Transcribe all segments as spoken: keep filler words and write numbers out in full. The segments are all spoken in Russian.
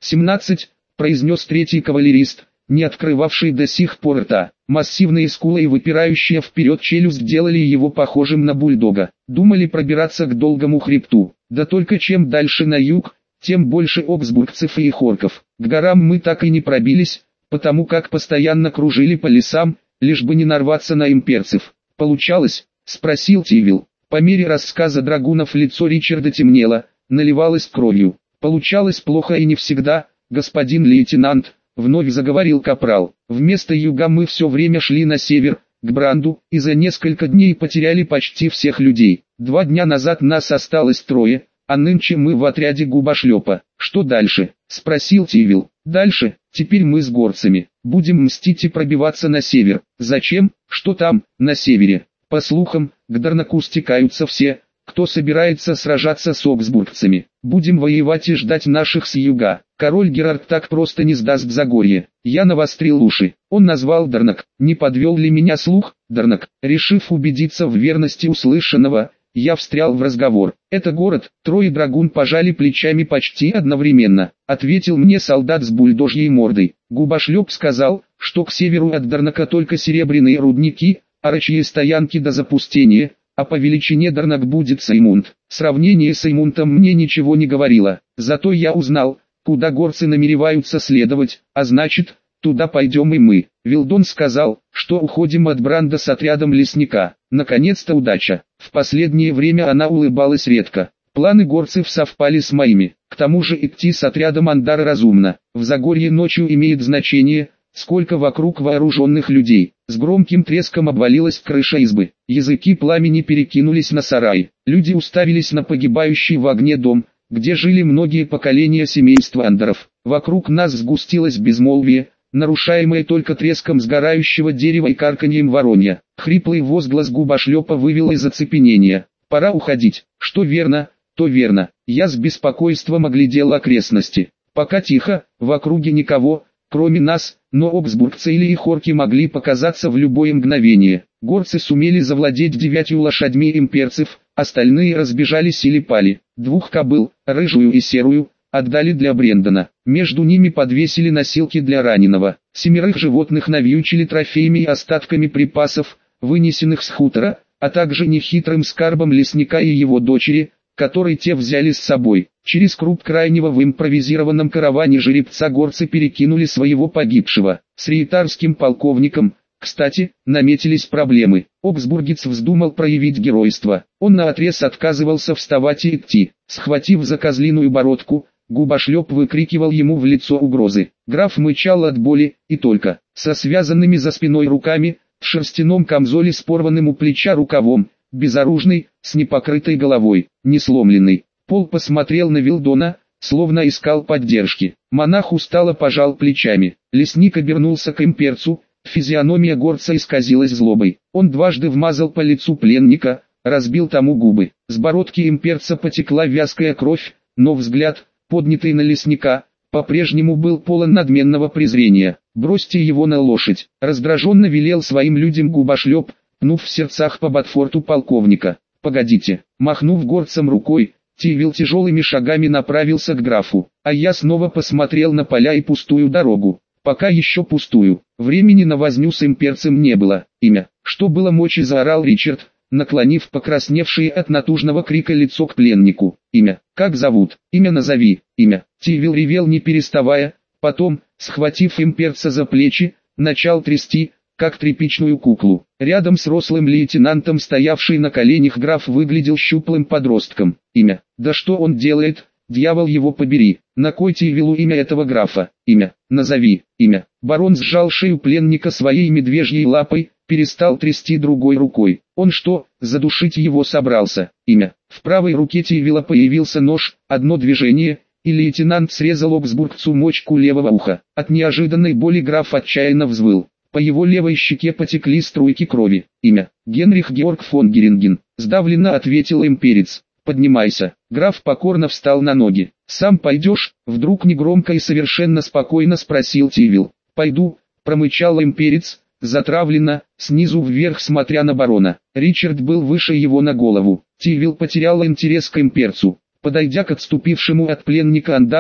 «Семнадцать», — произнес третий кавалерист, не открывавший до сих пор рта. Массивные скулы и выпирающая вперед челюсть делали его похожим на бульдога. Думали пробираться к долгому хребту. Да только чем дальше на юг, тем больше обсбургцев и ихорков. К горам мы так и не пробились, потому как постоянно кружили по лесам, лишь бы не нарваться на имперцев. «Получалось?» — спросил Тивил. По мере рассказа драгунов лицо Ричарда темнело, наливалось кровью. «Получалось плохо и не всегда, господин лейтенант», — вновь заговорил капрал. «Вместо юга мы все время шли на север, к Бранду, и за несколько дней потеряли почти всех людей. Два дня назад нас осталось трое, а нынче мы в отряде губошлепа. Что дальше?» — спросил Тивил. «Дальше, теперь мы с горцами. Будем мстить и пробиваться на север. Зачем? Что там, на севере? По слухам, к Дарнаку стекаются все, кто собирается сражаться с обсбургцами. Будем воевать и ждать наших с юга. Король Герард так просто не сдаст Загорье». Я навострил уши. Он назвал Дарнак. Не подвел ли меня слух? Дарнак. Решив убедиться в верности услышанного, я встрял в разговор. «Это город». Трое драгун пожали плечами почти одновременно. Ответил мне солдат с бульдожьей мордой. Губошлеп сказал, что к северу от Дарнака только серебряные рудники, орочьи стоянки до запустения, а по величине Дарнак будет Сеймунд. Сравнение с Сеймунтом мне ничего не говорило. Зато я узнал, куда горцы намереваются следовать, а значит, туда пойдем и мы. Вилдон сказал, что уходим от Бранда с отрядом лесника. Наконец-то удача. В последнее время она улыбалась редко. Планы горцев совпали с моими. К тому же идти с отрядом Андара разумно. В Загорье ночью имеет значение, сколько вокруг вооруженных людей. С громким треском обвалилась крыша избы. Языки пламени перекинулись на сарай. Люди уставились на погибающий в огне дом, где жили многие поколения семейства Андаров. Вокруг нас сгустилось безмолвие, нарушаемое только треском сгорающего дерева и карканьем воронья. Хриплый возглас губошлепа вывел из оцепенения. «Пора уходить». Что верно, то верно. Я с беспокойством оглядел окрестности. Пока тихо, в округе никого, кроме нас, но обсбургцы или ихорки могли показаться в любое мгновение. Горцы сумели завладеть девятью лошадьми имперцев, остальные разбежались или пали. Двух кобыл, рыжую и серую, отдали для Брендона. Между ними подвесили носилки для раненого. Семерых животных навьючили трофеями и остатками припасов, вынесенных с хутора, а также нехитрым скарбом лесника и его дочери, который те взяли с собой. Через круг крайнего в импровизированном караване жеребца горцы перекинули своего погибшего. С рейтарским полковником, кстати, наметились проблемы. Обсбургец вздумал проявить геройство. Он наотрез отказывался вставать и идти. Схватив за козлиную бородку, губошлеп выкрикивал ему в лицо угрозы. Граф мычал от боли, и только, со связанными за спиной руками, в шерстяном камзоле с порванным у плеча рукавом, безоружный, с непокрытой головой, не сломленный. Пол посмотрел на Вилдона, словно искал поддержки. Монах устало пожал плечами. Лесник обернулся к имперцу, физиономия горца исказилась злобой. Он дважды вмазал по лицу пленника, разбил тому губы. С бородки имперца потекла вязкая кровь, но взгляд, поднятый на лесника, по-прежнему был полон надменного презрения. «Бросьте его на лошадь», — раздраженно велел своим людям губошлеп, пнув в сердцах по ботфорту полковника. «Погодите», махнув горцам рукой, Тивил тяжелыми шагами направился к графу, а я снова посмотрел на поля и пустую дорогу. Пока еще пустую. Времени на возню с имперцем не было. «Имя». Что было мочи, заорал Ричард, наклонив покрасневшее от натужного крика лицо к пленнику. «Имя. Как зовут? Имя назови». «Имя». Тивил ревел не переставая, потом, схватив имперца за плечи, начал трясти, как тряпичную куклу. Рядом с рослым лейтенантом, стоявший на коленях, граф выглядел щуплым подростком. «Имя. Да что он делает? Дьявол его побери. На кой Тивилу имя этого графа? Имя. Назови. Имя». Барон сжал шею пленника своей медвежьей лапой, перестал трясти другой рукой. Он что, задушить его собрался? «Имя». В правой руке Тивила появился нож, одно движение, и лейтенант срезал обсбургцу мочку левого уха. От неожиданной боли граф отчаянно взвыл. По его левой щеке потекли струйки крови. «Имя. Генрих Георг фон Геринген», сдавленно ответил имперец. «Поднимайся». Граф покорно встал на ноги. «Сам пойдешь?» Вдруг негромко и совершенно спокойно спросил Тивил. «Пойду», промычал имперец, затравленно, снизу вверх смотря на барона. Ричард был выше его на голову. Тивил потерял интерес к имперцу. Подойдя к отступившему от пленника Андару,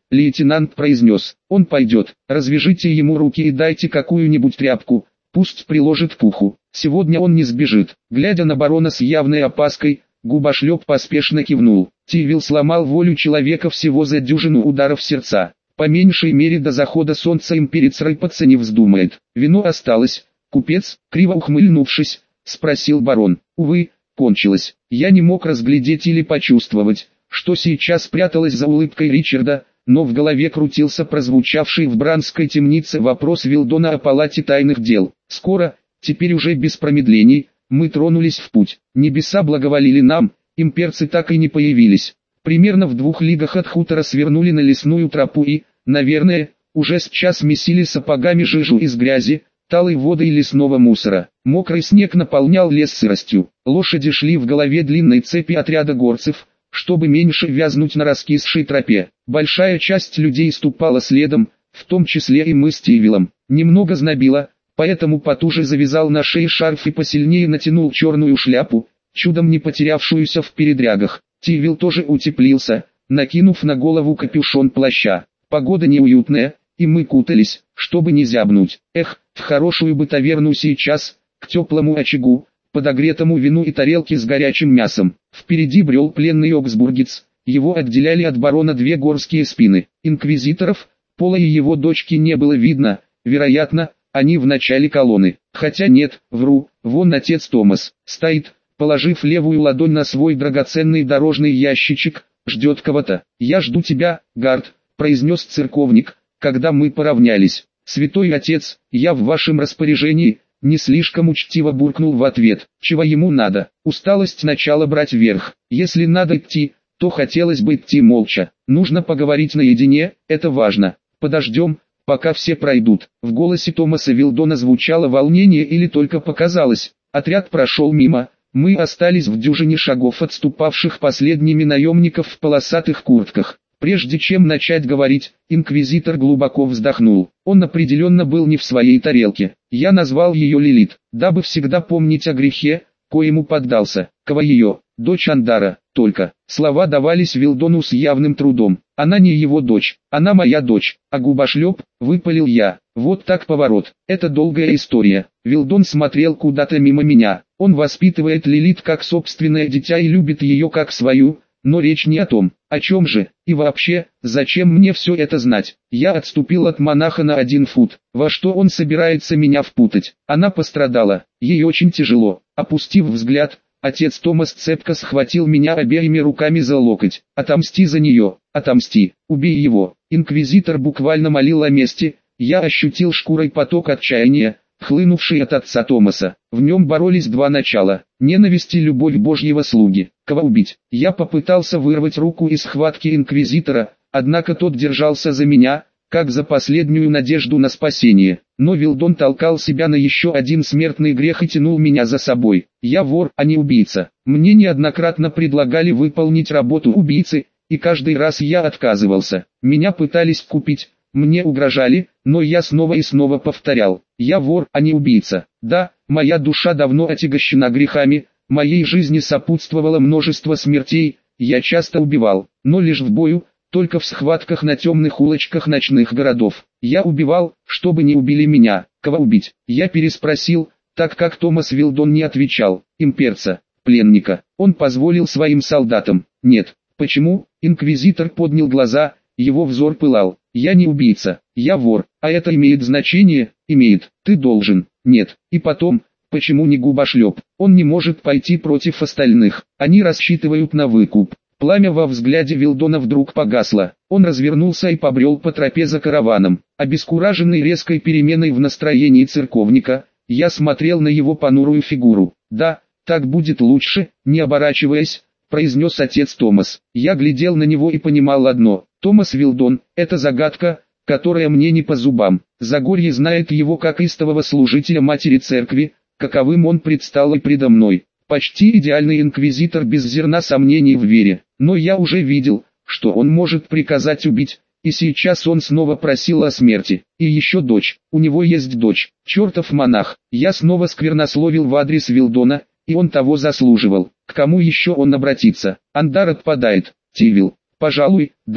лейтенант произнес. Он пойдет, развяжите ему руки и дайте какую-нибудь тряпку, пусть приложит к уху. Сегодня он не сбежит. Глядя на барона с явной опаской, губошлеп поспешно кивнул. Тивил сломал волю человека всего за дюжину ударов сердца. По меньшей мере до захода солнца имперец рыпаться не вздумает. Вино осталось. Купец, криво ухмыльнувшись, спросил барон. Увы, кончилось. Я не мог разглядеть или почувствовать, что сейчас спряталось за улыбкой Ричарда, но в голове крутился прозвучавший в Бранской темнице вопрос Вилдона о палате тайных дел. Скоро, теперь уже без промедлений, мы тронулись в путь. Небеса благоволили нам, имперцы так и не появились. Примерно в двух лигах от хутора свернули на лесную тропу и, наверное, уже сейчас месили сапогами жижу из грязи, талой воды и лесного мусора. Мокрый снег наполнял лес сыростью. Лошади шли в голове длинной цепи отряда горцев, чтобы меньше вязнуть на раскисшей тропе. Большая часть людей ступала следом, в том числе и мы с Тивилом. Немного знобило, поэтому потуже завязал на шее шарф и посильнее натянул черную шляпу, чудом не потерявшуюся в передрягах. Тивил тоже утеплился, накинув на голову капюшон плаща. Погода неуютная, и мы кутались, чтобы не зябнуть. Эх, в хорошую бы таверну сейчас, к теплому очагу, подогретому вину и тарелке с горячим мясом. Впереди брел пленный оксбургец, его отделяли от барона две горские спины. Инквизиторов, Пола и его дочки не было видно, вероятно, они в начале колонны. Хотя нет, вру, вон отец Томас, стоит, положив левую ладонь на свой драгоценный дорожный ящичек, ждет кого-то. «Я жду тебя, Гард», — произнес церковник, когда мы поравнялись. «Святой отец, я в вашем распоряжении», — не слишком учтиво буркнул в ответ. Чего ему надо? Усталость начала брать верх. Если надо идти, то хотелось бы идти молча. Нужно поговорить наедине, это важно. Подождем, пока все пройдут. В голосе Томаса Вилдона звучало волнение или только показалось. Отряд прошел мимо. Мы остались в дюжине шагов отступавших последними наемников в полосатых куртках. Прежде чем начать говорить, инквизитор глубоко вздохнул. Он определенно был не в своей тарелке. Я назвал ее Лилит, дабы всегда помнить о грехе, коему поддался. Кого ее? Дочь Андара, только. Слова давались Вилдону с явным трудом. Она не его дочь, она моя дочь, а губошлеп, выпалил я. Вот так поворот, это долгая история. Вилдон смотрел куда-то мимо меня. Он воспитывает Лилит как собственное дитя и любит ее как свою, но речь не о том. О чем же, и вообще, зачем мне все это знать? Я отступил от монаха на один фут. Во что он собирается меня впутать? Она пострадала, ей очень тяжело. Опустив взгляд, отец Томас цепко схватил меня обеими руками за локоть. Отомсти за нее, отомсти, убей его. Инквизитор буквально молил о мести. Я ощутил шкурой поток отчаяния, хлынувший от отца Томаса. В нем боролись два начала: ненависть и любовь Божьего слуги. Кого убить? Я попытался вырвать руку из схватки инквизитора, однако тот держался за меня, как за последнюю надежду на спасение. Но Вилдон толкал себя на еще один смертный грех и тянул меня за собой. Я вор, а не убийца. Мне неоднократно предлагали выполнить работу убийцы, и каждый раз я отказывался. Меня пытались купить, мне угрожали, но я снова и снова повторял: я вор, а не убийца. Да, моя душа давно отягощена грехами, моей жизни сопутствовало множество смертей, я часто убивал, но лишь в бою, только в схватках на темных улочках ночных городов. Я убивал, чтобы не убили меня. Кого убить? Я переспросил, так как Томас Вилдон не отвечал. Имперца, пленника. Он позволил своим солдатам. Нет. Почему? Инквизитор поднял глаза, его взор пылал. Я не убийца, я вор, а это имеет значение? Имеет. Ты должен. Нет. И потом, почему не губошлеп? Он не может пойти против остальных. Они рассчитывают на выкуп. Пламя во взгляде Вилдона вдруг погасло. Он развернулся и побрел по тропе за караваном. Обескураженный резкой переменой в настроении церковника, я смотрел на его понурую фигуру. «Да, так будет лучше», — не оборачиваясь, произнес отец Томас. Я глядел на него и понимал одно: Томас Вилдон — это загадка, которая мне не по зубам. Загорье знает его как истового служителя матери церкви, каковым он предстал и предо мной. Почти идеальный инквизитор без зерна сомнений в вере. Но я уже видел, что он может приказать убить, и сейчас он снова просил о смерти. И еще дочь, у него есть дочь, чертов монах. Я снова сквернословил в адрес Вилдона, и он того заслуживал. К кому еще он обратится? Андар отпадает. Тивил, пожалуй, да,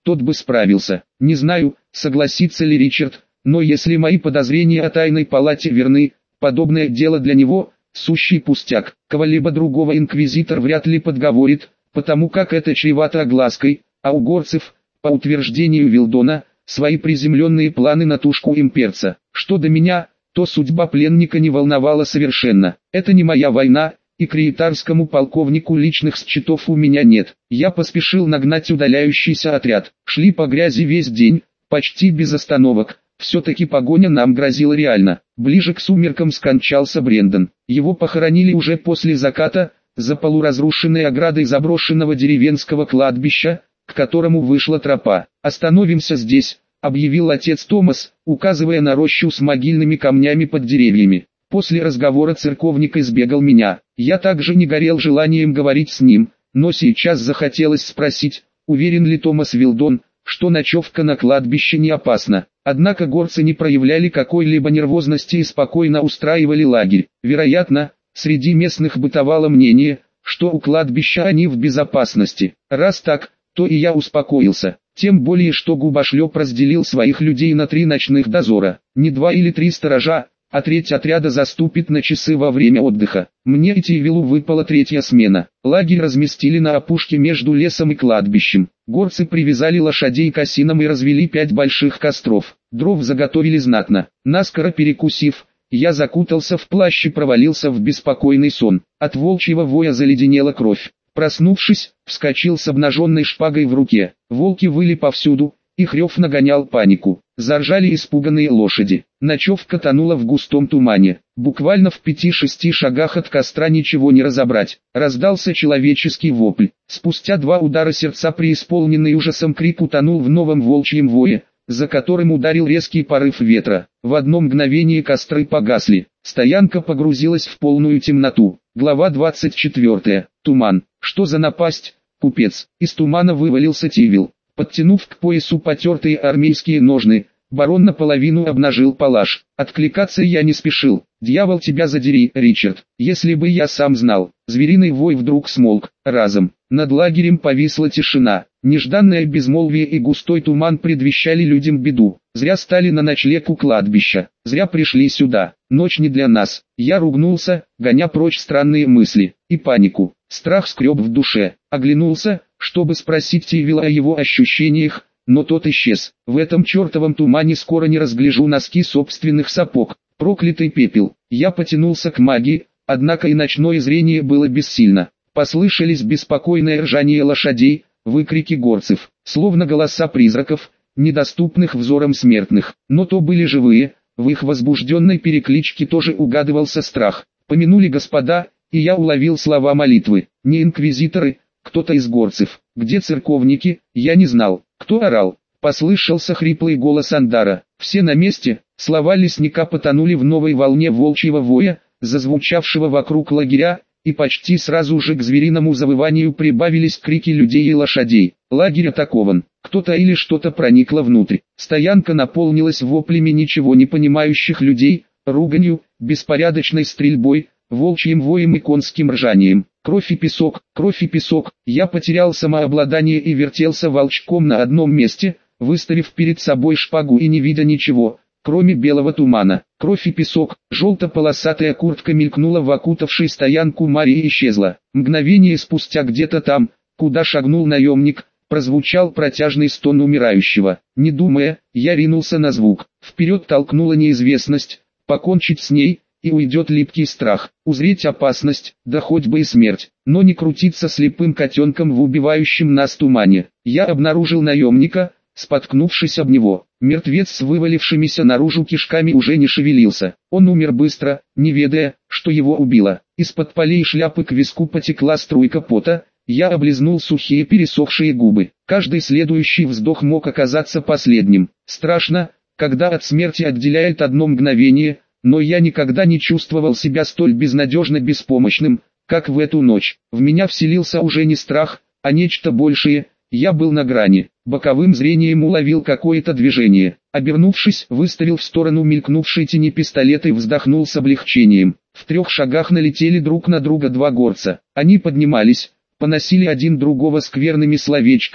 тот бы справился. Не знаю, согласится ли Ричард, но если мои подозрения о тайной палате верны, подобное дело для него – сущий пустяк. Кого-либо другого инквизитор вряд ли подговорит, потому как это чревато оглаской, а у горцев, по утверждению Вилдона, свои приземленные планы на тушку имперца. Что до меня, то судьба пленника не волновала совершенно. Это не моя война, и к риетарскому полковнику личных счетов у меня нет. Я поспешил нагнать удаляющийся отряд. Шли по грязи весь день, почти без остановок. Все-таки погоня нам грозила реально. Ближе к сумеркам скончался Брендон. Его похоронили уже после заката, за полуразрушенной оградой заброшенного деревенского кладбища, к которому вышла тропа. «Остановимся здесь», — объявил отец Томас, указывая на рощу с могильными камнями под деревьями. После разговора церковник избегал меня. Я также не горел желанием говорить с ним, но сейчас захотелось спросить, уверен ли Томас Вилдон, что ночевка на кладбище не опасна. Однако горцы не проявляли какой-либо нервозности и спокойно устраивали лагерь. Вероятно, среди местных бытовало мнение, что у кладбища они в безопасности. Раз так, то и я успокоился. Тем более, что губошлеп разделил своих людей на три ночных дозора. Не два или три сторожа, а треть отряда заступит на часы во время отдыха. Мне и Тивилу выпала третья смена. Лагерь разместили на опушке между лесом и кладбищем. Горцы привязали лошадей к осинам и развели пять больших костров. Дров заготовили знатно. Наскоро перекусив, я закутался в плащ и провалился в беспокойный сон. От волчьего воя заледенела кровь. Проснувшись, вскочил с обнаженной шпагой в руке. Волки выли повсюду, их рев нагонял панику. Заржали испуганные лошади. Ночевка тонула в густом тумане. Буквально в пяти-шести шагах от костра ничего не разобрать. Раздался человеческий вопль. Спустя два удара сердца преисполненный ужасом крик утонул в новом волчьем вое, за которым ударил резкий порыв ветра. В одно мгновение костры погасли. Стоянка погрузилась в полную темноту. Глава двадцать четвёртая. Туман. Что за напасть, купец? Из тумана вывалился Тивил. Подтянув к поясу потертые армейские ножны, барон наполовину обнажил палаш. Откликаться я не спешил. «Дьявол тебя задери, Ричард, если бы я сам знал». Звериный вой вдруг смолк, разом. Над лагерем повисла тишина. Нежданное безмолвие и густой туман предвещали людям беду. Зря стали на ночлег у кладбища. Зря пришли сюда. Ночь не для нас. Я ругнулся, гоня прочь странные мысли и панику. Страх скреб в душе. Оглянулся, чтобы спросить Тивила о его ощущениях, но тот исчез. В этом чертовом тумане скоро не разгляжу носки собственных сапог. Проклятый пепел. Я потянулся к магии, однако и ночное зрение было бессильно. Послышались беспокойное ржание лошадей, выкрики горцев, словно голоса призраков, недоступных взорам смертных. Но то были живые, в их возбужденной перекличке тоже угадывался страх. Помянули господа, и я уловил слова молитвы. Не инквизиторы, кто-то из горцев. Где церковники, я не знал. Кто орал? Послышался хриплый голос Андара. Все на месте. Слова лесника потонули в новой волне волчьего воя, зазвучавшего вокруг лагеря, и почти сразу же к звериному завыванию прибавились крики людей и лошадей. Лагерь атакован. Кто-то или что-то проникло внутрь. Стоянка наполнилась воплями ничего не понимающих людей, руганью, беспорядочной стрельбой, волчьим воем и конским ржанием. Кровь и песок, кровь и песок. Я потерял самообладание и вертелся волчком на одном месте, выставив перед собой шпагу и не видя ничего, кроме белого тумана. Кровь и песок. Желто-полосатая куртка мелькнула в окутавшей стоянку Марии и исчезла. Мгновение спустя где-то там, куда шагнул наемник, прозвучал протяжный стон умирающего. Не думая, я ринулся на звук. Вперед толкнула неизвестность, покончить с ней, и уйдет липкий страх. Узреть опасность, да хоть бы и смерть, но не крутиться слепым котенком в убивающем нас тумане. Я обнаружил наемника, споткнувшись об него. Мертвец с вывалившимися наружу кишками уже не шевелился. Он умер быстро, не ведая, что его убило. Из-под полей шляпы к виску потекла струйка пота. Я облизнул сухие пересохшие губы. Каждый следующий вздох мог оказаться последним. Страшно, когда от смерти отделяет одно мгновение, но я никогда не чувствовал себя столь безнадежно беспомощным, как в эту ночь. В меня вселился уже не страх, а нечто большее. Я был на грани. Боковым зрением уловил какое-то движение. Обернувшись, выставил в сторону мелькнувшей тени пистолет и вздохнул с облегчением. В трех шагах налетели друг на друга два горца. Они поднимались, поносили один другого скверными словечками,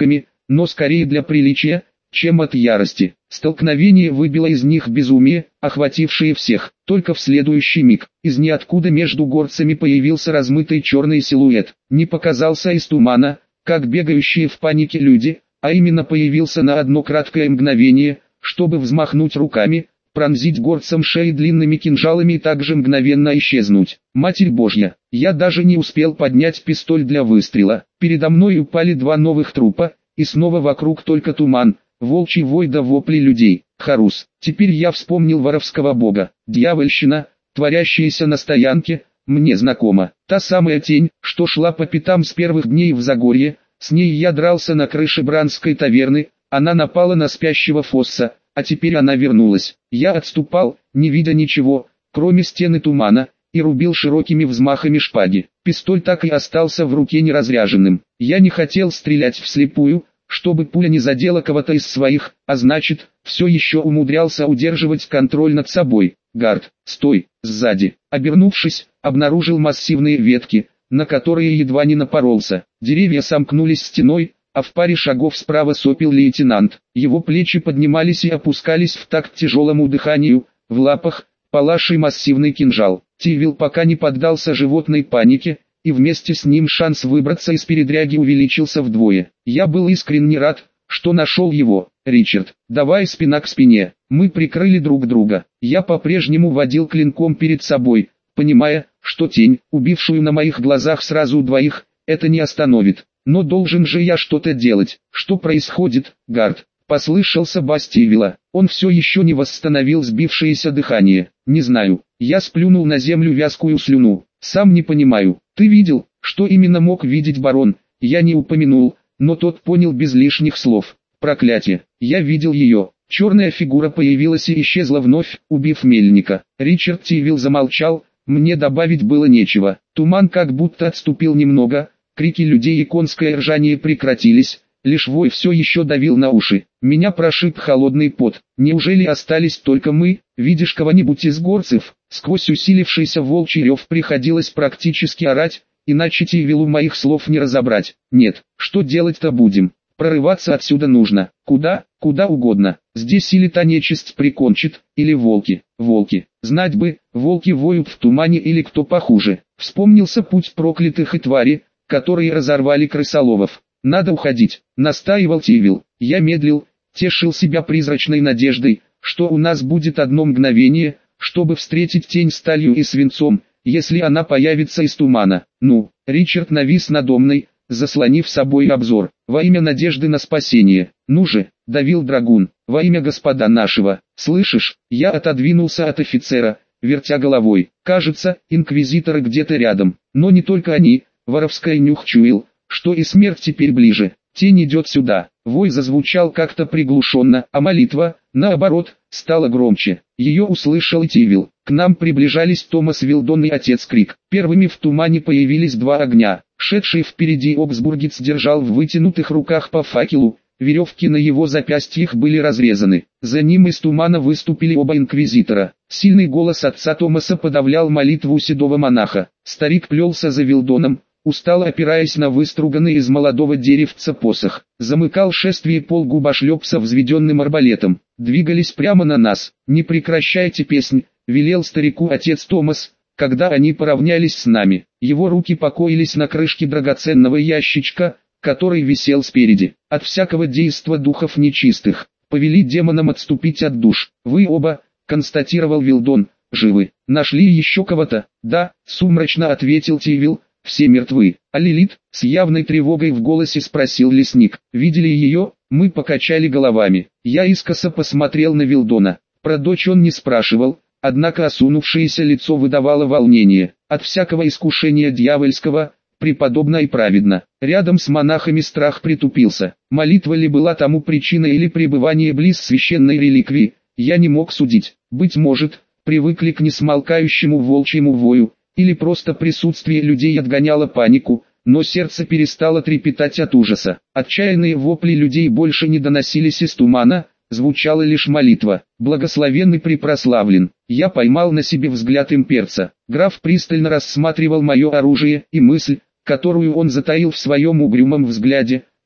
но скорее для приличия, чем от ярости. Столкновение выбило из них безумие, охватившее всех. Только в следующий миг, из ниоткуда между горцами появился размытый черный силуэт. Не показался из тумана, как бегающие в панике люди, а именно появился на одно краткое мгновение, чтобы взмахнуть руками, пронзить горцам шеи длинными кинжалами и также мгновенно исчезнуть. Матерь Божья, я даже не успел поднять пистоль для выстрела. Передо мной упали два новых трупа, и снова вокруг только туман, волчий вой да вопли людей. Харус. Теперь я вспомнил воровского бога. Дьявольщина, творящаяся на стоянке, мне знакома. Та самая тень, что шла по пятам с первых дней в Загорье, с ней я дрался на крыше Бранской таверны, она напала на спящего Фосса, а теперь она вернулась. Я отступал, не видя ничего, кроме стены тумана, и рубил широкими взмахами шпаги. Пистоль так и остался в руке неразряженным. Я не хотел стрелять вслепую, чтобы пуля не задела кого-то из своих, а значит, все еще умудрялся удерживать контроль над собой. Гард, стой, сзади. Обернувшись, обнаружил массивные ветки, на которые едва не напоролся. Деревья сомкнулись стеной, а в паре шагов справа сопел лейтенант. Его плечи поднимались и опускались в такт тяжелому дыханию, в лапах палаший массивный кинжал. Тивил пока не поддался животной панике, и вместе с ним шанс выбраться из передряги увеличился вдвое. Я был искренне рад, что нашел его. Ричард, давай спина к спине. Мы прикрыли друг друга. Я по-прежнему водил клинком перед собой, понимая, что тень, убившую на моих глазах сразу двоих, это не остановит. Но должен же я что-то делать. Что происходит, Гард? Послышался бас Тивила. Он все еще не восстановил сбившееся дыхание. Не знаю. Я сплюнул на землю вязкую слюну. Сам не понимаю. Ты видел, что именно мог видеть барон? Я не упомянул, но тот понял без лишних слов. Проклятие. Я видел ее. Черная фигура появилась и исчезла вновь, убив мельника. Ричард Тивил замолчал. Мне добавить было нечего. Туман как будто отступил немного. Крики людей и конское ржание прекратились. Лишь вой все еще давил на уши. Меня прошиб холодный пот. Неужели остались только мы? Видишь кого-нибудь из горцев? Сквозь усилившийся волчий рев приходилось практически орать, иначе Тивилу моих слов не разобрать. Нет, что делать-то будем? Прорываться отсюда нужно. Куда? Куда угодно. Здесь или та нечисть прикончит, или волки. Волки. Знать бы, волки воют в тумане или кто похуже. Вспомнился путь проклятых и твари, которые разорвали крысоловов. Надо уходить, настаивал Тивил. Я медлил, тешил себя призрачной надеждой, что у нас будет одно мгновение, чтобы встретить тень сталью и свинцом, если она появится из тумана. Ну, Ричард навис надо мной, заслонив собой обзор. Во имя надежды на спасение. Ну же, давил драгун, во имя господа нашего. Слышишь, я отодвинулся от офицера, вертя головой. Кажется, инквизиторы где-то рядом. Но не только они, воровская нюх чуял, что и смерть теперь ближе. Тень идет сюда. Вой зазвучал как-то приглушенно, а молитва, наоборот, стала громче. Ее услышал и Тивил. К нам приближались Томас Вилдон и отец Крик. Первыми в тумане появились два огня. Шедший впереди Оксбургец держал в вытянутых руках по факелу. Веревки на его запястьях были разрезаны. За ним из тумана выступили оба инквизитора. Сильный голос отца Томаса подавлял молитву седого монаха. Старик плелся за Вилдоном, устало опираясь на выструганный из молодого деревца посох. Замыкал шествие полгубошлепса взведенным арбалетом. Двигались прямо на нас. «Не прекращайте песнь», — велел старику отец Томас, когда они поравнялись с нами. Его руки покоились на крышке драгоценного ящичка, который висел спереди. «От всякого действа духов нечистых. Повели демонам отступить от душ. Вы оба», — констатировал Вилдон, — «живы. Нашли еще кого-то?» «Да», — сумрачно ответил Тивил. «Все мертвы». «А Лилит?» — с явной тревогой в голосе спросил лесник. «Видели ее?» Мы покачали головами. Я искоса посмотрел на Вилдона. Про дочь он не спрашивал, однако осунувшееся лицо выдавало волнение. От всякого искушения дьявольского, преподобно и праведно. Рядом с монахами страх притупился. Молитва ли была тому причиной или пребывание близ священной реликвии, я не мог судить. Быть может, привыкли к несмолкающему волчьему вою, или просто присутствие людей отгоняло панику, но сердце перестало трепетать от ужаса. Отчаянные вопли людей больше не доносились из тумана, звучала лишь молитва. «Благословен и препрославлен». Я поймал на себе взгляд имперца. Граф пристально рассматривал мое оружие, и мысль, которую он затаил в своем угрюмом взгляде,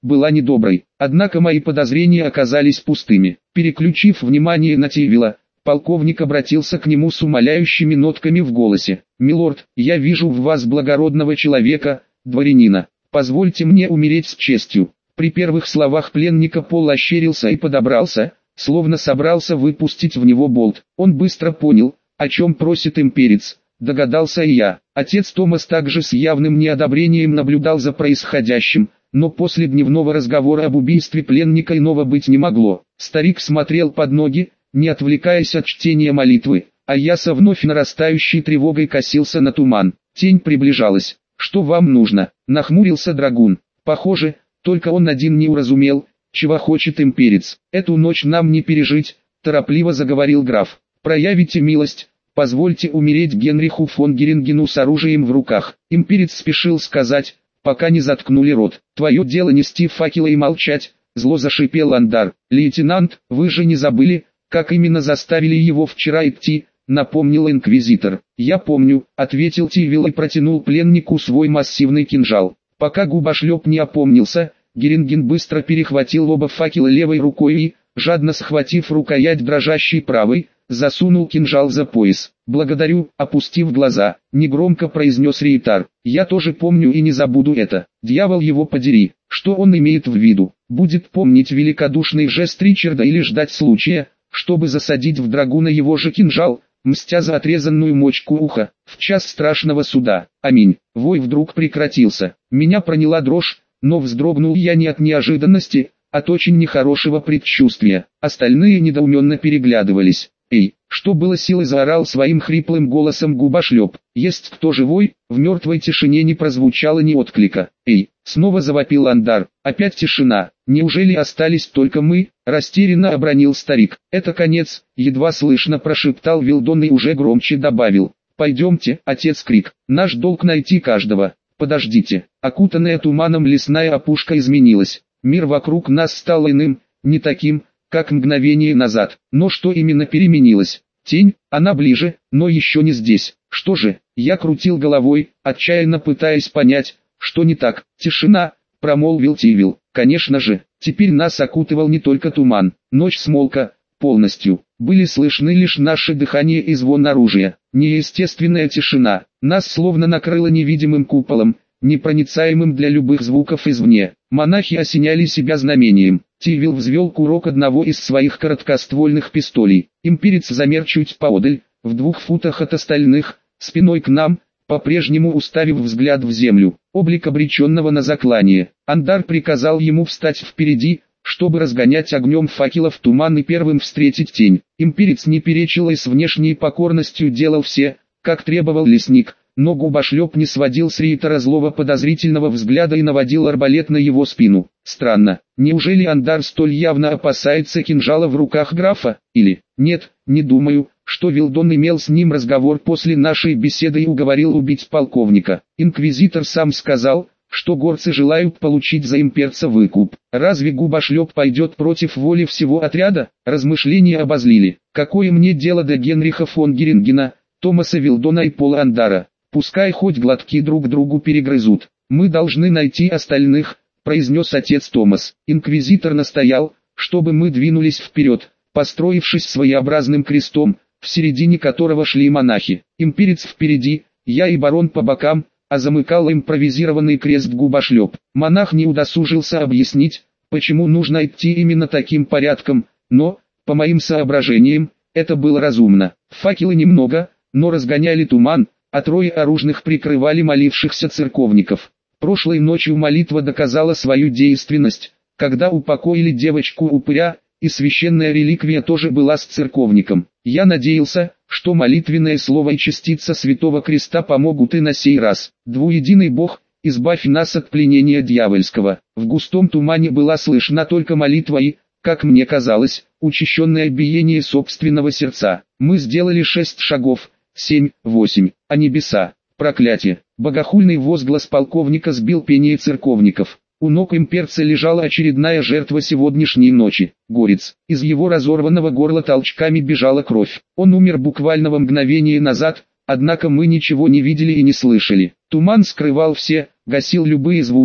была недоброй. Однако мои подозрения оказались пустыми. Переключив внимание на Тивила, полковник обратился к нему с умоляющими нотками в голосе. «Милорд, я вижу в вас благородного человека, дворянина. Позвольте мне умереть с честью». При первых словах пленника Пол ощерился и подобрался, словно собрался выпустить в него болт. Он быстро понял, о чем просит имперец, догадался и я. Отец Томас также с явным неодобрением наблюдал за происходящим, но после дневного разговора об убийстве пленника иного быть не могло. Старик смотрел под ноги, не отвлекаясь от чтения молитвы, а я со вновь нарастающей тревогой косился на туман. Тень приближалась. «Что вам нужно?» — нахмурился драгун. Похоже, только он один не уразумел, чего хочет имперец. «Эту ночь нам не пережить», — торопливо заговорил граф. «Проявите милость, позвольте умереть Генриху фон Герингену с оружием в руках». Имперец спешил сказать, пока не заткнули рот. «Твое дело нести факелы и молчать», — зло зашипел Андар. «Лейтенант, вы же не забыли, как именно заставили его вчера идти?» — напомнил инквизитор. «Я помню», — ответил Тивил и протянул пленнику свой массивный кинжал. Пока губошлеп не опомнился, Геринген быстро перехватил оба факела левой рукой и, жадно схватив рукоять дрожащей правой, засунул кинжал за пояс. «Благодарю», — опустив глаза, негромко произнес Рейтар. «Я тоже помню и не забуду это. Дьявол его подери». Что он имеет в виду? Будет помнить великодушный жест Ричарда или ждать случая, чтобы засадить в драгуна его же кинжал, мстя за отрезанную мочку уха, в час страшного суда. Аминь. Вой вдруг прекратился. Меня проняла дрожь, но вздрогнул я не от неожиданности, а от очень нехорошего предчувствия. Остальные недоуменно переглядывались. «Эй!» — что было силы, заорал своим хриплым голосом губошлеп. «Есть кто живой?» В мертвой тишине не прозвучало ни отклика. «Эй!» — снова завопил Андар. Опять тишина. «Неужели остались только мы?» — растерянно обронил старик. «Это конец!» — едва слышно прошептал Вилдон и уже громче добавил. «Пойдемте, отец Крик, наш долг найти каждого». «Подождите!» Окутанная туманом лесная опушка изменилась. Мир вокруг нас стал иным, не таким, как мгновение назад. Но что именно переменилось? Тень, она ближе, но еще не здесь. Что же? Я крутил головой, отчаянно пытаясь понять, что не так. «Тишина», — промолвил Тивил. Конечно же, теперь нас окутывал не только туман. Ночь смолкла полностью. Были слышны лишь наше дыхание и звон оружия. Неестественная тишина. Нас словно накрыло невидимым куполом, непроницаемым для любых звуков извне. Монахи осеняли себя знамением. Тивил взвел курок одного из своих короткоствольных пистолей. Имперец замер чуть поодаль, в двух футах от остальных, спиной к нам, по-прежнему уставив взгляд в землю. Облик обреченного на заклание. Андар приказал ему встать впереди, чтобы разгонять огнем факелов туман и первым встретить тень. Имперец не перечил и с внешней покорностью делал все, как требовал лесник. Но губошлеп не сводил с Рейтара злого подозрительного взгляда и наводил арбалет на его спину. Странно, неужели Андар столь явно опасается кинжала в руках графа? Или, нет, не думаю, что Вилдон имел с ним разговор после нашей беседы и уговорил убить полковника. Инквизитор сам сказал, что горцы желают получить за имперца выкуп. Разве губошлеп пойдет против воли всего отряда? Размышления обозлили. Какое мне дело до Генриха фон Герингена, Томаса Вилдона и Пола Андара? Пускай хоть глотки друг другу перегрызут. Мы должны найти остальных, произнес отец Томас. Инквизитор настоял, чтобы мы двинулись вперед, построившись своеобразным крестом, в середине которого шли монахи. Имперец впереди, я и барон по бокам, а замыкал импровизированный крест губошлеп. Монах не удосужился объяснить, почему нужно идти именно таким порядком, но, по моим соображениям, это было разумно. Факелы немного, но разгоняли туман, а трое оружных прикрывали молившихся церковников. Прошлой ночью молитва доказала свою действенность, когда упокоили девочку-упыря, и священная реликвия тоже была с церковником. Я надеялся, что молитвенное слово и частица Святого Креста помогут и на сей раз. Двуединый Бог, избавь нас от пленения дьявольского. В густом тумане была слышна только молитва и, как мне казалось, учащенное биение собственного сердца. Мы сделали шесть шагов. Семь, восемь, а небеса, проклятие. Богохульный возглас полковника сбил пение церковников. У ног имперца лежала очередная жертва сегодняшней ночи. Горец. Из его разорванного горла толчками бежала кровь. Он умер буквально во мгновение назад, однако мы ничего не видели и не слышали. Туман скрывал все, гасил любые звуки,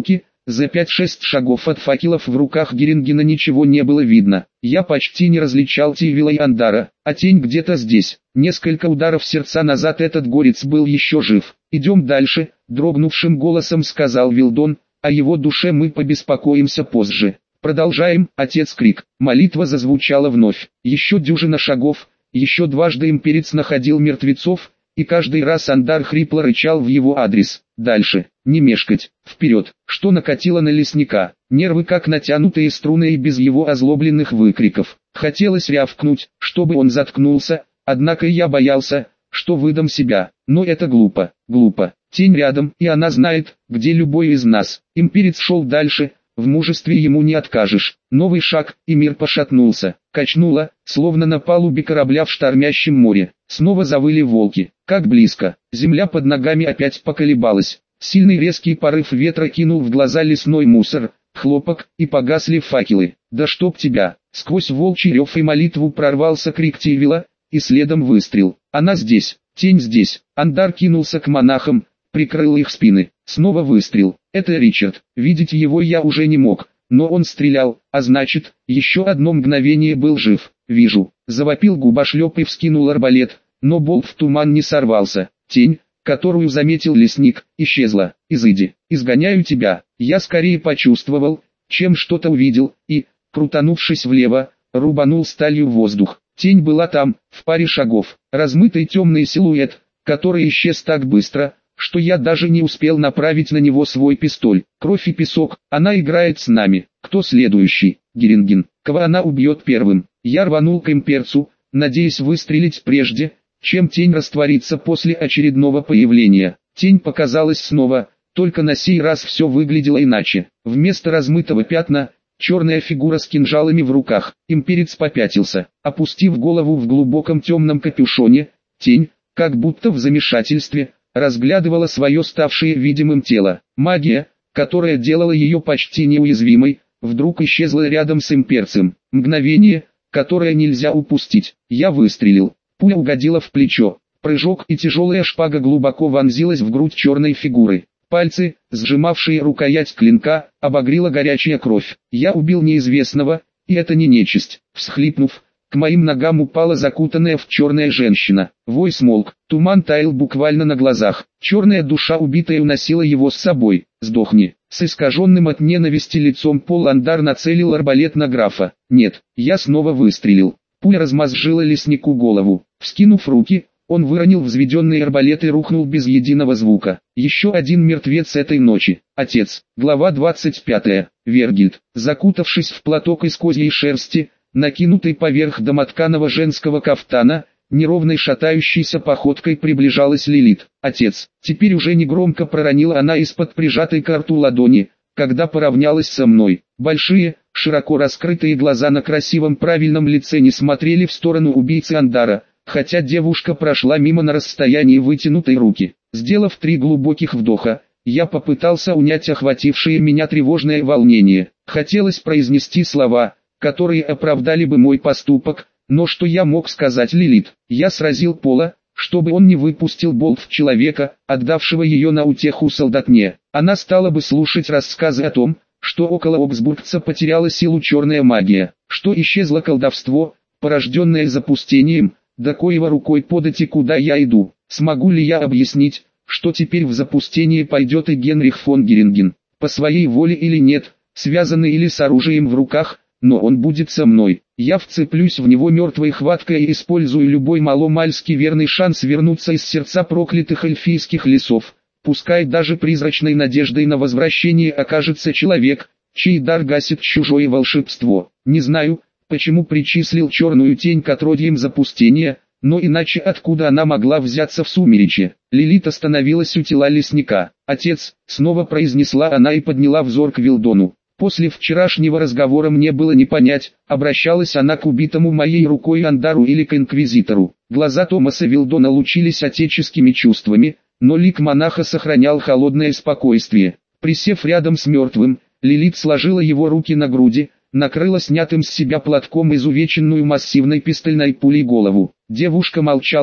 За пять-шесть шагов от факелов в руках Герингена ничего не было видно. Я почти не различал Тивила и Андара, а тень где-то здесь. Несколько ударов сердца назад этот горец был еще жив. «Идем дальше», — дрогнувшим голосом сказал Вилдон, — «о его душе мы побеспокоимся позже». «Продолжаем», — отец крик. Молитва зазвучала вновь. Еще дюжина шагов, еще дважды имперец находил мертвецов, и каждый раз Андар хрипло рычал в его адрес. Дальше, не мешкать, вперед, что накатило на лесника. Нервы как натянутые струны и без его озлобленных выкриков. Хотелось рявкнуть, чтобы он заткнулся, однако я боялся, что выдам себя. Но это глупо, глупо. Тень рядом, и она знает, где любой из нас. Имперец шел дальше, в мужестве ему не откажешь. Новый шаг, и мир пошатнулся. Качнуло, словно на палубе корабля в штормящем море. Снова завыли волки. Как близко. Земля под ногами опять поколебалась. Сильный резкий порыв ветра кинул в глаза лесной мусор, хлопок, и погасли факелы. «Да чтоб тебя!» Сквозь волчий рев и молитву прорвался крик Тивила, и следом выстрел. «Она здесь! Тень здесь!» Андар кинулся к монахам, прикрыл их спины. Снова выстрел. Это Ричард. Видеть его я уже не мог, но он стрелял, а значит, еще одно мгновение был жив. «Вижу!» Завопил губошлеп и вскинул арбалет, но болт в туман не сорвался. Тень, которую заметил лесник, исчезла. «Изыди! Изгоняю тебя!» Я скорее почувствовал, чем что-то увидел, и, крутанувшись влево, рубанул сталью в воздух. Тень была там, в паре шагов. Размытый темный силуэт, который исчез так быстро, что я даже не успел направить на него свой пистоль. Кровь и песок, она играет с нами. Кто следующий? Геринген. Кого она убьет первым? Я рванул к имперцу, надеясь выстрелить прежде, чем тень растворится после очередного появления. Тень показалась снова, только на сей раз все выглядело иначе. Вместо размытого пятна, черная фигура с кинжалами в руках. Имперец попятился, опустив голову в глубоком темном капюшоне. Тень, как будто в замешательстве, разглядывала свое ставшее видимым тело. Магия, которая делала ее почти неуязвимой, вдруг исчезла рядом с имперцем. Мгновение, которое нельзя упустить. Я выстрелил. Пуля угодила в плечо. Прыжок, и тяжелая шпага глубоко вонзилась в грудь черной фигуры. Пальцы, сжимавшие рукоять клинка, обогрела горячая кровь. Я убил неизвестного, и это не нечисть. Всхлипнув, к моим ногам упала закутанная в черная женщина. Вой смолк, туман таял буквально на глазах. Черная душа убитая уносила его с собой. «Сдохни!» С искаженным от ненависти лицом Пол Андар нацелил арбалет на графа. «Нет!» Я снова выстрелил. Пуля размозжила леснику голову. Вскинув руки, он выронил взведенный арбалет и рухнул без единого звука. Еще один мертвец этой ночи. Отец. Глава двадцать пятая. Вергильд. Закутавшись в платок из козьей шерсти, накинутый поверх домотканого женского кафтана, неровной шатающейся походкой приближалась Лилит. «Отец!» Теперь уже негромко проронила она из-под прижатой к рту ладони, когда поравнялась со мной. Большие, широко раскрытые глаза на красивом правильном лице не смотрели в сторону убийцы Андара, хотя девушка прошла мимо на расстоянии вытянутой руки. Сделав три глубоких вдоха, я попытался унять охватившее меня тревожное волнение. Хотелось произнести слова, которые оправдали бы мой поступок, но что я мог сказать Лилит? Я сразил Пола, чтобы он не выпустил болт в человека, отдавшего ее на утеху солдатне. Она стала бы слушать рассказы о том, что около Оксбургца потеряла силу черная магия, что исчезло колдовство, порожденное запустением, до коего рукой подать и куда я иду. Смогу ли я объяснить, что теперь в запустение пойдет и Генрих фон Геринген, по своей воле или нет, связанный или с оружием в руках, но он будет со мной. Я вцеплюсь в него мертвой хваткой и использую любой маломальски верный шанс вернуться из сердца проклятых эльфийских лесов. Пускай даже призрачной надеждой на возвращение окажется человек, чей дар гасит чужое волшебство. Не знаю, почему причислил черную тень к отродьям запустения, но иначе откуда она могла взяться в сумеречье? Лилит остановилась у тела лесника. «Отец», снова произнесла она и подняла взор к Вилдону. После вчерашнего разговора мне было не понять, обращалась она к убитому моей рукой Андару или к инквизитору. Глаза Томаса Вилдона лучились отеческими чувствами, но лик монаха сохранял холодное спокойствие. Присев рядом с мертвым, Лилит сложила его руки на груди, накрыла снятым с себя платком изувеченную массивной пистольной пулей голову. Девушка молчала,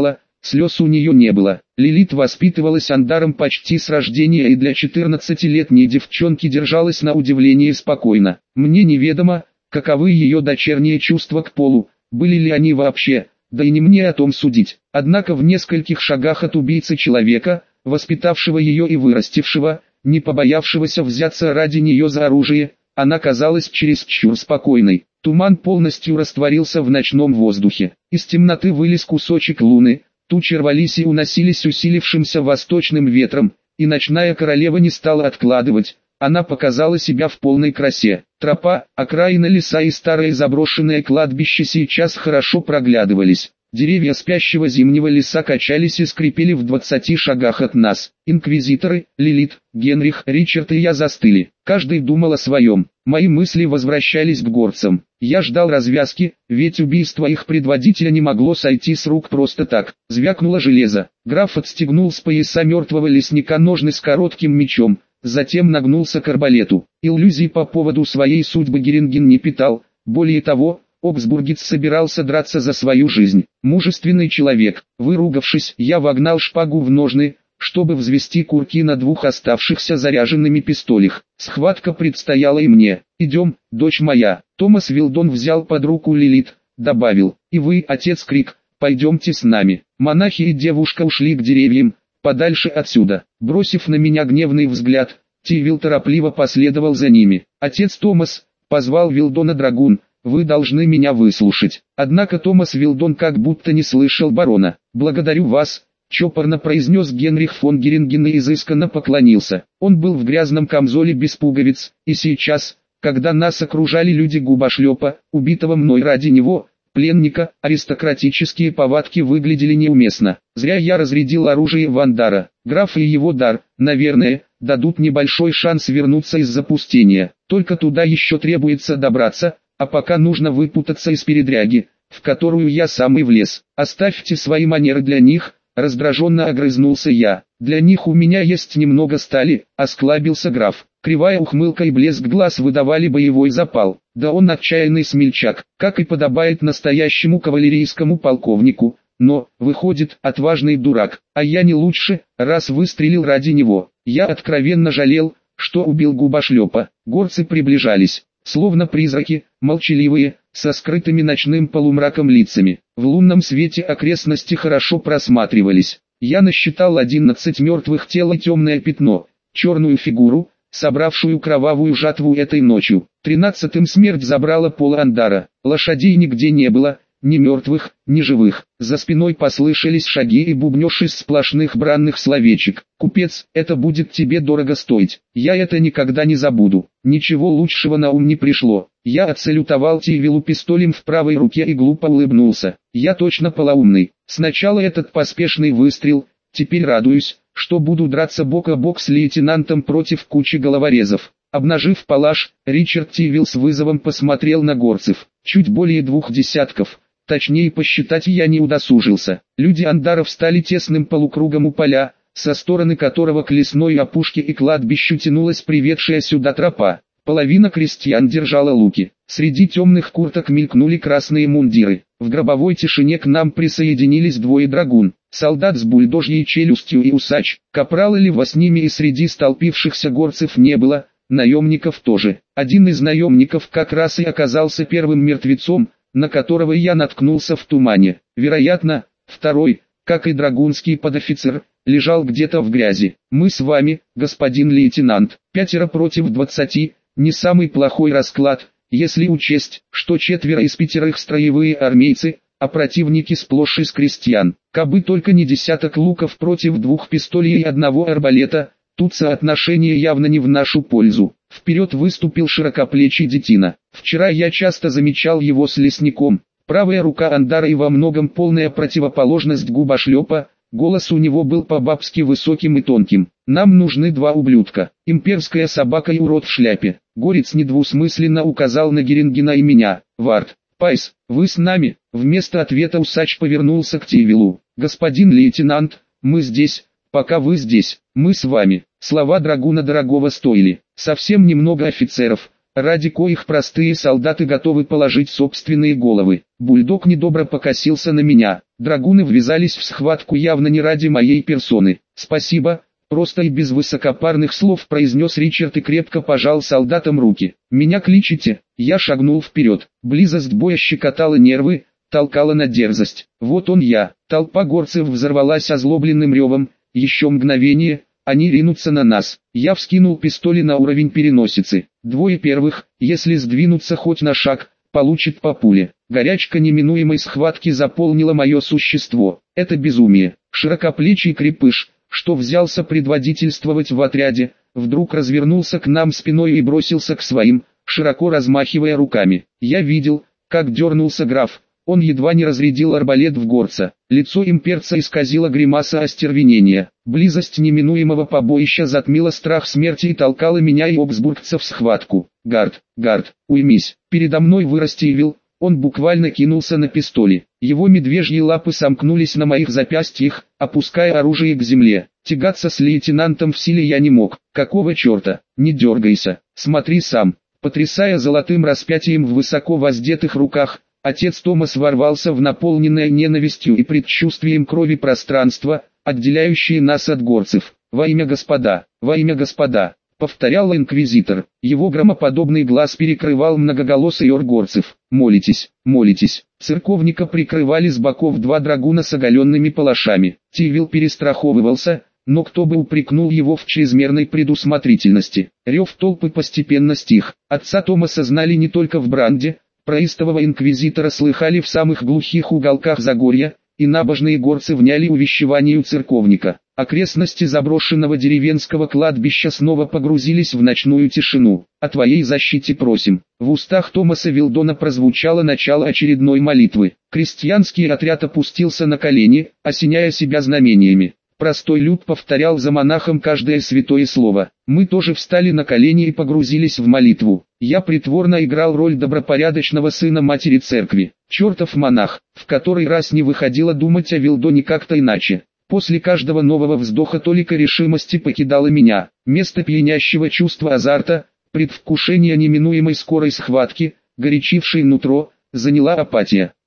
Слез у нее не было. Лилит воспитывалась Андаром почти с рождения и для четырнадцатилетней девчонки держалась на удивление спокойно. Мне неведомо, каковы ее дочерние чувства к Полу, были ли они вообще, да и не мне о том судить. Однако в нескольких шагах от убийцы человека, воспитавшего ее и вырастившего, не побоявшегося взяться ради нее за оружие, она казалась чересчур спокойной. Туман полностью растворился в ночном воздухе. Из темноты вылез кусочек луны, тучи рвались и уносились усилившимся восточным ветром, и ночная королева не стала откладывать. Она показала себя в полной красе. Тропа, окраина леса и старое заброшенное кладбище сейчас хорошо проглядывались. Деревья спящего зимнего леса качались и скрипели в двадцати шагах от нас. Инквизиторы, Лилит, Генрих, Ричард и я застыли. Каждый думал о своем. Мои мысли возвращались к горцам. Я ждал развязки, ведь убийство их предводителя не могло сойти с рук просто так. Звякнуло железо. Граф отстегнул с пояса мертвого лесника ножны с коротким мечом, затем нагнулся к арбалету. Иллюзий по поводу своей судьбы Герингин не питал. Более того, Обсбургец собирался драться за свою жизнь. Мужественный человек. Выругавшись, я вогнал шпагу в ножны, чтобы взвести курки на двух оставшихся заряженными пистолях. Схватка предстояла и мне. «Идем, дочь моя». Томас Вилдон взял под руку Лилит, добавил: «И вы, отец Крик, пойдемте с нами». Монахи и девушка ушли к деревьям, подальше отсюда. Бросив на меня гневный взгляд, Тивил торопливо последовал за ними. «Отец Томас», — позвал Вилдона драгун, — «вы должны меня выслушать». Однако Томас Вилдон как будто не слышал барона. «Благодарю вас», — чопорно произнес Генрих фон Геринген и изысканно поклонился. Он был в грязном камзоле без пуговиц, и сейчас, когда нас окружали люди губошлепа, убитого мной ради него, пленника, аристократические повадки выглядели неуместно. Зря я разрядил оружие Вандара. Граф и его дар, наверное, дадут небольшой шанс вернуться из запустения. Только туда еще требуется добраться, а пока нужно выпутаться из передряги, в которую я сам и влез. «Оставьте свои манеры для них», — раздраженно огрызнулся я. «Для них у меня есть немного стали», — осклабился граф. Кривая ухмылка и блеск глаз выдавали боевой запал. Да он отчаянный смельчак, как и подобает настоящему кавалерийскому полковнику, но, выходит, отважный дурак. А я не лучше, раз выстрелил ради него. Я откровенно жалел, что убил губошлепа. Горцы приближались, словно призраки, молчаливые, со скрытыми ночным полумраком лицами. В лунном свете окрестности хорошо просматривались. Я насчитал одиннадцать мертвых тел и темное пятно, черную фигуру, собравшую кровавую жатву этой ночью. Тринадцатым смерть забрала Пола Андара. Лошадей нигде не было, ни мертвых, ни живых. За спиной послышались шаги и бубнёж из сплошных бранных словечек. «Купец, это будет тебе дорого стоить. Я это никогда не забуду». Ничего лучшего на ум не пришло. Я отсалютовал Тивилу пистолем в правой руке и глупо улыбнулся. Я точно полоумный. Сначала этот поспешный выстрел, теперь радуюсь, что буду драться бок о бок с лейтенантом против кучи головорезов. Обнажив палаш, Ричард Тивил с вызовом посмотрел на горцев. Чуть более двух десятков. Точнее посчитать я не удосужился. Люди Андаров стали тесным полукругом у поля, со стороны которого к лесной опушке и кладбищу тянулась приведшая сюда тропа. Половина крестьян держала луки. Среди темных курток мелькнули красные мундиры. В гробовой тишине к нам присоединились двое драгун. Солдат с бульдожьей челюстью и усач. Капрала Лева с ними и среди столпившихся горцев не было, наемников тоже. Один из наемников как раз и оказался первым мертвецом, на которого я наткнулся в тумане. Вероятно, второй, как и драгунский подофицер, лежал где-то в грязи. Мы с вами, господин лейтенант, пятеро против двадцати, не самый плохой расклад, если учесть, что четверо из пятерых строевые армейцы, а противники сплошь из крестьян. Кабы только не десяток луков против двух пистолей и одного арбалета, тут соотношение явно не в нашу пользу. Вперед выступил широкоплечий детина. Вчера я часто замечал его с лесником. Правая рука Андара и во многом полная противоположность губошлепа, голос у него был по-бабски высоким и тонким. «Нам нужны два ублюдка, имперская собака и урод в шляпе». Горец недвусмысленно указал на Герингена и меня. «Вард, Пайс, вы с нами?» Вместо ответа усач повернулся к Тивилу. «Господин лейтенант, мы здесь, пока вы здесь, мы с вами». Слова драгуна дорогого стоили. Совсем немного офицеров, ради коих простые солдаты готовы положить собственные головы. Бульдог недобро покосился на меня. Драгуны ввязались в схватку явно не ради моей персоны. «Спасибо», просто и без высокопарных слов произнес Ричард и крепко пожал солдатам руки. «Меня кличете?» Я шагнул вперед. Близость боя щекотала нервы, толкала на дерзость. Вот он я. Толпа горцев взорвалась озлобленным ревом. Еще мгновение, они ринутся на нас. Я вскинул пистоли на уровень переносицы. Двое первых, если сдвинуться хоть на шаг, получит по пуле. Горячка неминуемой схватки заполнила мое существо. Это безумие. Широкоплечий крепыш, что взялся предводительствовать в отряде, вдруг развернулся к нам спиной и бросился к своим, широко размахивая руками. Я видел, как дернулся граф. Он едва не разрядил арбалет в горца. Лицо имперца исказило гримаса остервенения. Близость неминуемого побоища затмила страх смерти и толкала меня и обсбургца в схватку. «Гард, Гард, уймись!» Передо мной вырос Тивил. Он буквально кинулся на пистоли. Его медвежьи лапы сомкнулись на моих запястьях, опуская оружие к земле. Тягаться с лейтенантом в силе я не мог. «Какого черта? Не дергайся, смотри сам!» Потрясая золотым распятием в высоко воздетых руках, отец Томас ворвался в наполненное ненавистью и предчувствием крови пространство, отделяющее нас от горцев. «Во имя Господа! Во имя Господа!» — повторял инквизитор. Его громоподобный глаз перекрывал многоголосый ор горцев. «Молитесь, молитесь!» Церковника прикрывали с боков два драгуна с оголенными палашами. Тивил перестраховывался, но кто бы упрекнул его в чрезмерной предусмотрительности. Рев толпы постепенно стих. Отца Томаса знали не только в Бранде, проистового инквизитора слыхали в самых глухих уголках Загорья, и набожные горцы вняли увещеванию церковника. Окрестности заброшенного деревенского кладбища снова погрузились в ночную тишину. «О твоей защите просим». В устах Томаса Вилдона прозвучало начало очередной молитвы. Крестьянский отряд опустился на колени, осеняя себя знамениями. Простой люд повторял за монахом каждое святое слово. Мы тоже встали на колени и погрузились в молитву. Я притворно играл роль добропорядочного сына матери церкви. Чертов монах, в который раз не выходило думать о Вилдоне как-то иначе. После каждого нового вздоха толика решимости покидала меня. Место пьянящего чувства азарта, предвкушения неминуемой скорой схватки, горячившей нутро, заняла апатия.